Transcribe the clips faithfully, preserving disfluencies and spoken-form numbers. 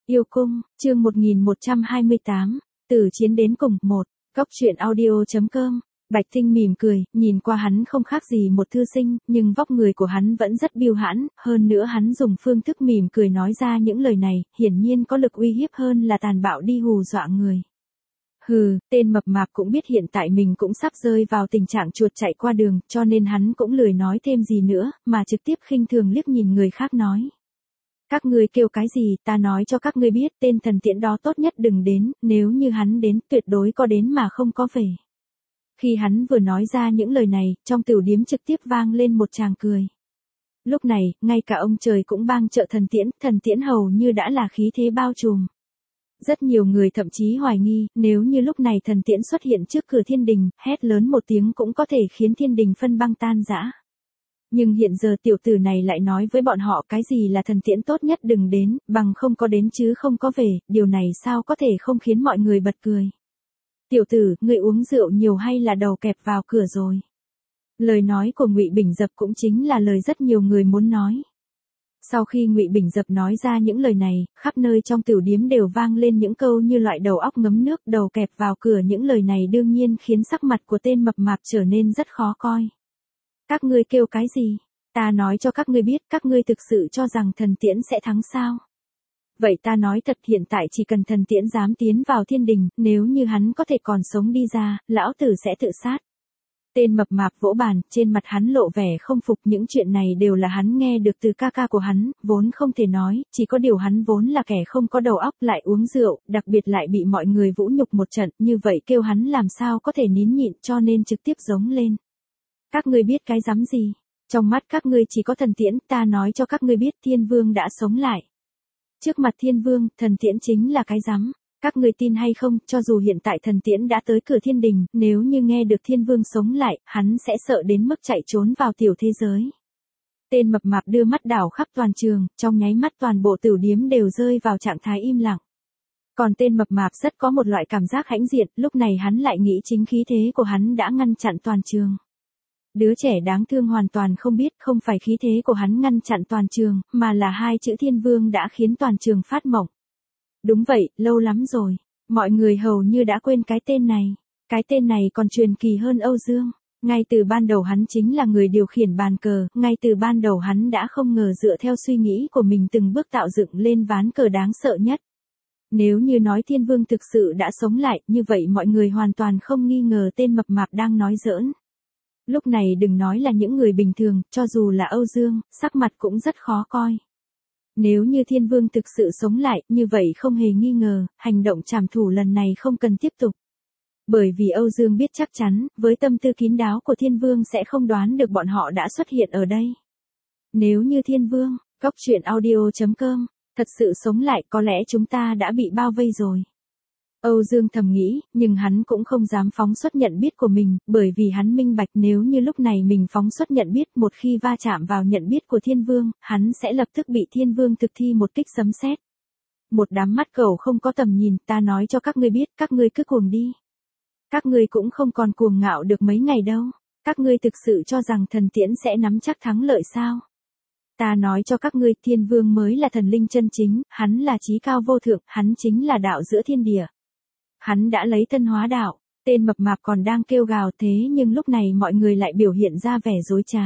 Yêu cung, chương một nghìn một trăm hai mươi tám, từ chiến đến cùng, một, góc truyện audio.com. Bạch Tinh mỉm cười, nhìn qua hắn không khác gì một thư sinh, nhưng vóc người của hắn vẫn rất biêu hãn, hơn nữa hắn dùng phương thức mỉm cười nói ra những lời này, hiển nhiên có lực uy hiếp hơn là tàn bạo đi hù dọa người. Hừ, tên mập mạp cũng biết hiện tại mình cũng sắp rơi vào tình trạng chuột chạy qua đường, cho nên hắn cũng lười nói thêm gì nữa, mà trực tiếp khinh thường liếc nhìn người khác nói. Các ngươi kêu cái gì, ta nói cho các ngươi biết, tên thần tiễn đó tốt nhất đừng đến, nếu như hắn đến, tuyệt đối có đến mà không có về. Khi hắn vừa nói ra những lời này, trong tiểu điếm trực tiếp vang lên một tràng cười. Lúc này, ngay cả ông trời cũng bang trợ thần tiễn, thần tiễn hầu như đã là khí thế bao trùm. Rất nhiều người thậm chí hoài nghi, nếu như lúc này thần tiễn xuất hiện trước cửa thiên đình, hét lớn một tiếng cũng có thể khiến thiên đình phân băng tan rã. Nhưng hiện giờ tiểu tử này lại nói với bọn họ cái gì là thần tiễn tốt nhất đừng đến, bằng không có đến chứ không có về, điều này sao có thể không khiến mọi người bật cười. Tiểu tử, ngươi uống rượu nhiều hay là đầu kẹp vào cửa rồi? Lời nói của Ngụy Bình Dập cũng chính là lời rất nhiều người muốn nói. Sau khi Ngụy Bình Dập nói ra những lời này, khắp nơi trong tiểu điếm đều vang lên những câu như loại đầu óc ngấm nước, đầu kẹp vào cửa, những lời này đương nhiên khiến sắc mặt của tên mập mạp trở nên rất khó coi. Các ngươi kêu cái gì? Ta nói cho các ngươi biết, các ngươi thực sự cho rằng thần tiễn sẽ thắng sao? Vậy ta nói thật, hiện tại chỉ cần thần tiễn dám tiến vào thiên đình, nếu như hắn có thể còn sống đi ra, lão tử sẽ tự sát. Tên mập mạp vỗ bàn, trên mặt hắn lộ vẻ không phục, những chuyện này đều là hắn nghe được từ ca ca của hắn, vốn không thể nói, chỉ có điều hắn vốn là kẻ không có đầu óc, lại uống rượu, đặc biệt lại bị mọi người vũ nhục một trận, như vậy kêu hắn làm sao có thể nín nhịn, cho nên trực tiếp giống lên. Các ngươi biết cái rắm gì? Trong mắt các ngươi chỉ có thần tiễn, ta nói cho các ngươi biết, thiên vương đã sống lại. Trước mặt thiên vương, thần tiễn chính là cái rắm. Các ngươi tin hay không, cho dù hiện tại thần tiễn đã tới cửa thiên đình, nếu như nghe được thiên vương sống lại, hắn sẽ sợ đến mức chạy trốn vào tiểu thế giới. Tên mập mạp đưa mắt đảo khắp toàn trường, trong nháy mắt toàn bộ tiểu điếm đều rơi vào trạng thái im lặng. Còn tên mập mạp rất có một loại cảm giác hãnh diện, lúc này hắn lại nghĩ chính khí thế của hắn đã ngăn chặn toàn trường. Đứa trẻ đáng thương hoàn toàn không biết, không phải khí thế của hắn ngăn chặn toàn trường, mà là hai chữ thiên vương đã khiến toàn trường phát mộng. Đúng vậy, lâu lắm rồi, mọi người hầu như đã quên cái tên này. Cái tên này còn truyền kỳ hơn Âu Dương. Ngay từ ban đầu hắn chính là người điều khiển bàn cờ, ngay từ ban đầu hắn đã không ngờ dựa theo suy nghĩ của mình từng bước tạo dựng lên ván cờ đáng sợ nhất. Nếu như nói thiên vương thực sự đã sống lại, như vậy mọi người hoàn toàn không nghi ngờ tên mập mạp đang nói giỡn. Lúc này đừng nói là những người bình thường, cho dù là Âu Dương, sắc mặt cũng rất khó coi. Nếu như thiên vương thực sự sống lại, như vậy không hề nghi ngờ, hành động trảm thủ lần này không cần tiếp tục. Bởi vì Âu Dương biết chắc chắn, với tâm tư kín đáo của thiên vương sẽ không đoán được bọn họ đã xuất hiện ở đây. Nếu như thiên vương, góc truyện audio.com, thật sự sống lại, có lẽ chúng ta đã bị bao vây rồi. Âu Dương thầm nghĩ, nhưng hắn cũng không dám phóng xuất nhận biết của mình, bởi vì hắn minh bạch nếu như lúc này mình phóng xuất nhận biết, một khi va chạm vào nhận biết của thiên vương, hắn sẽ lập tức bị thiên vương thực thi một kích sấm sét. Một đám mắt cẩu không có tầm nhìn, ta nói cho các ngươi biết, các ngươi cứ cuồng đi. Các ngươi cũng không còn cuồng ngạo được mấy ngày đâu. Các ngươi thực sự cho rằng thần tiễn sẽ nắm chắc thắng lợi sao? Ta nói cho các ngươi, thiên vương mới là thần linh chân chính, hắn là chí cao vô thượng, hắn chính là đạo giữa thiên địa. Hắn đã lấy thân hóa đạo, tên mập mạp còn đang kêu gào thế nhưng lúc này mọi người lại biểu hiện ra vẻ dối trá.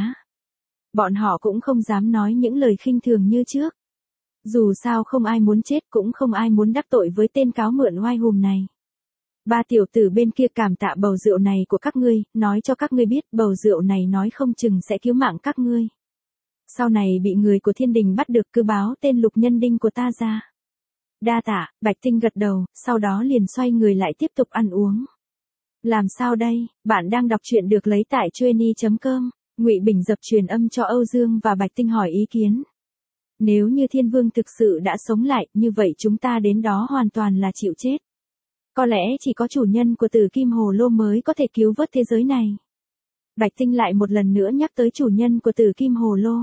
Bọn họ cũng không dám nói những lời khinh thường như trước. Dù sao không ai muốn chết cũng không ai muốn đắc tội với tên cáo mượn oai hùm này. Ba tiểu tử bên kia cảm tạ bầu rượu này của các ngươi, nói cho các ngươi biết bầu rượu này nói không chừng sẽ cứu mạng các ngươi. Sau này bị người của thiên đình bắt được cứ báo tên Lục Nhân Đinh của ta ra. Đa tạ, Bạch Tinh gật đầu, sau đó liền xoay người lại tiếp tục ăn uống. Làm sao đây, bạn đang đọc truyện được lấy tại chueny chấm com, Ngụy Bình Dập truyền âm cho Âu Dương và Bạch Tinh hỏi ý kiến. Nếu như thiên vương thực sự đã sống lại, như vậy chúng ta đến đó hoàn toàn là chịu chết. Có lẽ chỉ có chủ nhân của Tử Kim Hồ Lô mới có thể cứu vớt thế giới này. Bạch Tinh lại một lần nữa nhắc tới chủ nhân của Tử Kim Hồ Lô.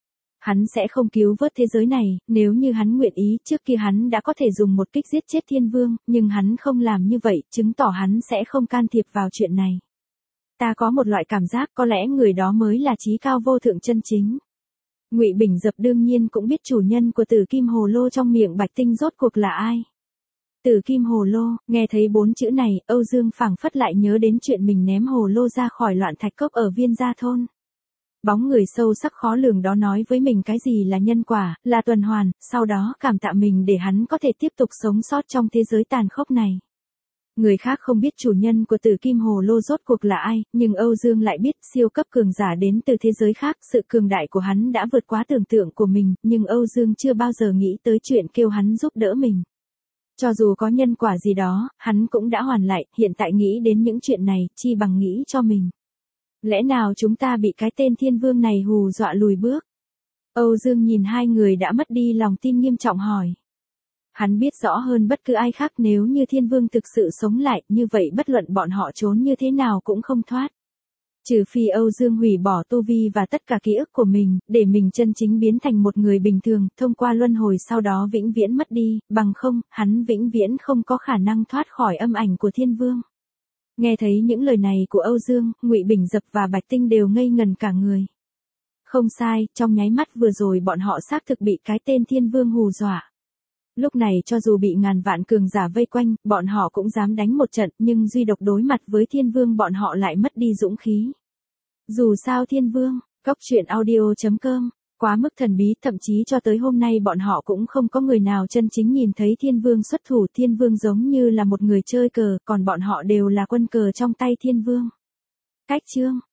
Hắn sẽ không cứu vớt thế giới này, nếu như hắn nguyện ý, trước kia hắn đã có thể dùng một kích giết chết thiên vương, nhưng hắn không làm như vậy, chứng tỏ hắn sẽ không can thiệp vào chuyện này. Ta có một loại cảm giác có lẽ người đó mới là chí cao vô thượng chân chính. Ngụy Bình Dập đương nhiên cũng biết chủ nhân của Tử Kim Hồ Lô trong miệng Bạch Tinh rốt cuộc là ai. Tử Kim Hồ Lô, nghe thấy bốn chữ này, Âu Dương phảng phất lại nhớ đến chuyện mình ném hồ lô ra khỏi loạn thạch cốc ở Viên Gia thôn. Bóng người sâu sắc khó lường đó nói với mình cái gì là nhân quả, là tuần hoàn, sau đó cảm tạ mình để hắn có thể tiếp tục sống sót trong thế giới tàn khốc này. Người khác không biết chủ nhân của Tử Kim Hồ Lô rốt cuộc là ai, nhưng Âu Dương lại biết siêu cấp cường giả đến từ thế giới khác, sự cường đại của hắn đã vượt quá tưởng tượng của mình, nhưng Âu Dương chưa bao giờ nghĩ tới chuyện kêu hắn giúp đỡ mình. Cho dù có nhân quả gì đó, hắn cũng đã hoàn lại, hiện tại nghĩ đến những chuyện này, chi bằng nghĩ cho mình. Lẽ nào chúng ta bị cái tên Thiên Vương này hù dọa lùi bước? Âu Dương nhìn hai người đã mất đi lòng tin nghiêm trọng hỏi. Hắn biết rõ hơn bất cứ ai khác nếu như Thiên Vương thực sự sống lại, như vậy bất luận bọn họ trốn như thế nào cũng không thoát. Trừ phi Âu Dương hủy bỏ tu vi và tất cả ký ức của mình, để mình chân chính biến thành một người bình thường, thông qua luân hồi sau đó vĩnh viễn mất đi, bằng không, hắn vĩnh viễn không có khả năng thoát khỏi âm ảnh của Thiên Vương. Nghe thấy những lời này của Âu Dương, Ngụy Bình Dập và Bạch Tinh đều ngây ngần cả người. Không sai, trong nháy mắt vừa rồi bọn họ xác thực bị cái tên Thiên Vương hù dọa. Lúc này cho dù bị ngàn vạn cường giả vây quanh, bọn họ cũng dám đánh một trận, nhưng duy độc đối mặt với Thiên Vương bọn họ lại mất đi dũng khí. Dù sao Thiên Vương, Cốc Truyện Audio chấm com, quá mức thần bí, thậm chí cho tới hôm nay bọn họ cũng không có người nào chân chính nhìn thấy Thiên Vương xuất thủ. Thiên Vương giống như là một người chơi cờ, còn bọn họ đều là quân cờ trong tay Thiên Vương. Cách chương